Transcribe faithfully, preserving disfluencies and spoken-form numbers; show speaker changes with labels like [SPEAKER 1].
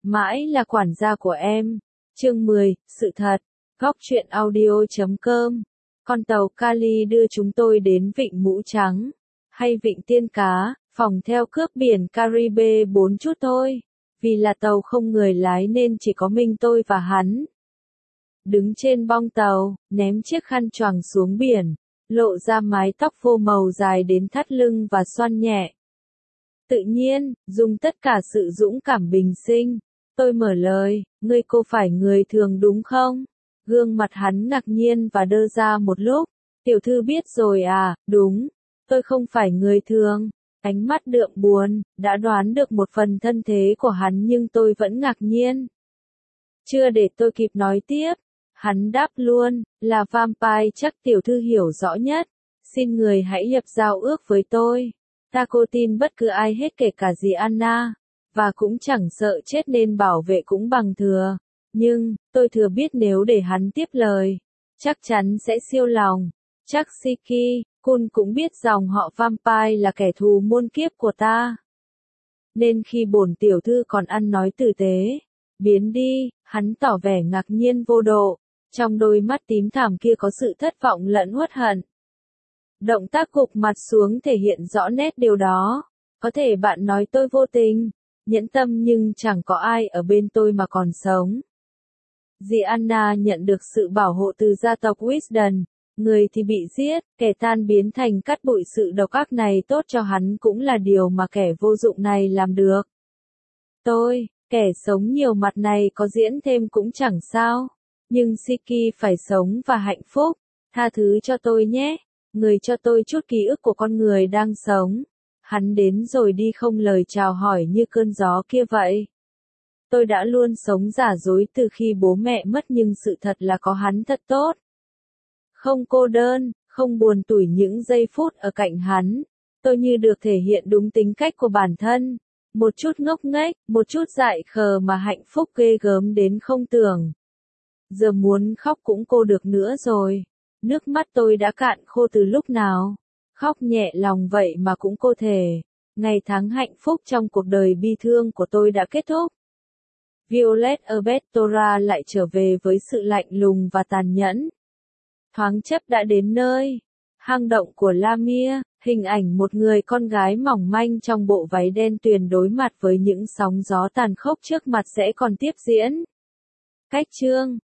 [SPEAKER 1] Mãi là quản gia của em. Chương mười, sự thật. Góc truyện audio chấm com. Con tàu Kali đưa chúng tôi đến vịnh Mũ Trắng, hay vịnh Tiên Cá, phòng theo cướp biển Caribe bốn chút thôi. Vì là tàu không người lái nên chỉ có mình tôi và hắn. Đứng trên bong tàu, ném chiếc khăn choàng xuống biển, lộ ra mái tóc phô màu dài đến thắt lưng và xoăn nhẹ. Tự nhiên, dùng tất cả sự dũng cảm bình sinh, tôi mở lời, ngươi cô phải người thường đúng không? Gương mặt hắn ngạc nhiên và đơ ra một lúc. Tiểu thư biết rồi à, đúng, tôi không phải người thường. Ánh mắt đượm buồn, đã đoán được một phần thân thế của hắn nhưng tôi vẫn ngạc nhiên. Chưa để tôi kịp nói tiếp, hắn đáp luôn, là vampire chắc tiểu thư hiểu rõ nhất. Xin người hãy lập giao ước với tôi. Ta cô tin bất cứ ai hết kể cả dì Anna, và cũng chẳng sợ chết nên bảo vệ cũng bằng thừa. Nhưng, tôi thừa biết nếu để hắn tiếp lời, chắc chắn sẽ siêu lòng. Chắc Siki, Kun cũng biết dòng họ vampire là kẻ thù muôn kiếp của ta. Nên khi bổn tiểu thư còn ăn nói tử tế, biến đi, hắn tỏ vẻ ngạc nhiên vô độ. Trong đôi mắt tím thẳm kia có sự thất vọng lẫn uất hận. Động tác gục mặt xuống thể hiện rõ nét điều đó. Có thể bạn nói tôi vô tình, nhẫn tâm nhưng chẳng có ai ở bên tôi mà còn sống. Dì Anna nhận được sự bảo hộ từ gia tộc Wisden, người thì bị giết, kẻ tan biến thành cát bụi. Sự độc ác này tốt cho hắn cũng là điều mà kẻ vô dụng này làm được. Tôi, kẻ sống nhiều mặt này có diễn thêm cũng chẳng sao, nhưng Siki phải sống và hạnh phúc. Tha thứ cho tôi nhé, người cho tôi chút ký ức của con người đang sống. Hắn đến rồi đi không lời chào hỏi như cơn gió kia vậy. Tôi đã luôn sống giả dối từ khi bố mẹ mất nhưng sự thật là có hắn thật tốt. Không cô đơn, không buồn tủi những giây phút ở cạnh hắn. Tôi như được thể hiện đúng tính cách của bản thân. Một chút ngốc nghếch, một chút dại khờ mà hạnh phúc ghê gớm đến không tưởng. Giờ muốn khóc cũng cô được nữa rồi. Nước mắt tôi đã cạn khô từ lúc nào. Khóc nhẹ lòng vậy mà cũng cô thể. Ngày tháng hạnh phúc trong cuộc đời bi thương của tôi đã kết thúc. Violet Albertora lại trở về với sự lạnh lùng và tàn nhẫn. Thoáng chốc đã đến nơi. Hang động của Lamia, hình ảnh một người con gái mỏng manh trong bộ váy đen tuyền đối mặt với những sóng gió tàn khốc trước mặt sẽ còn tiếp diễn. Cách chương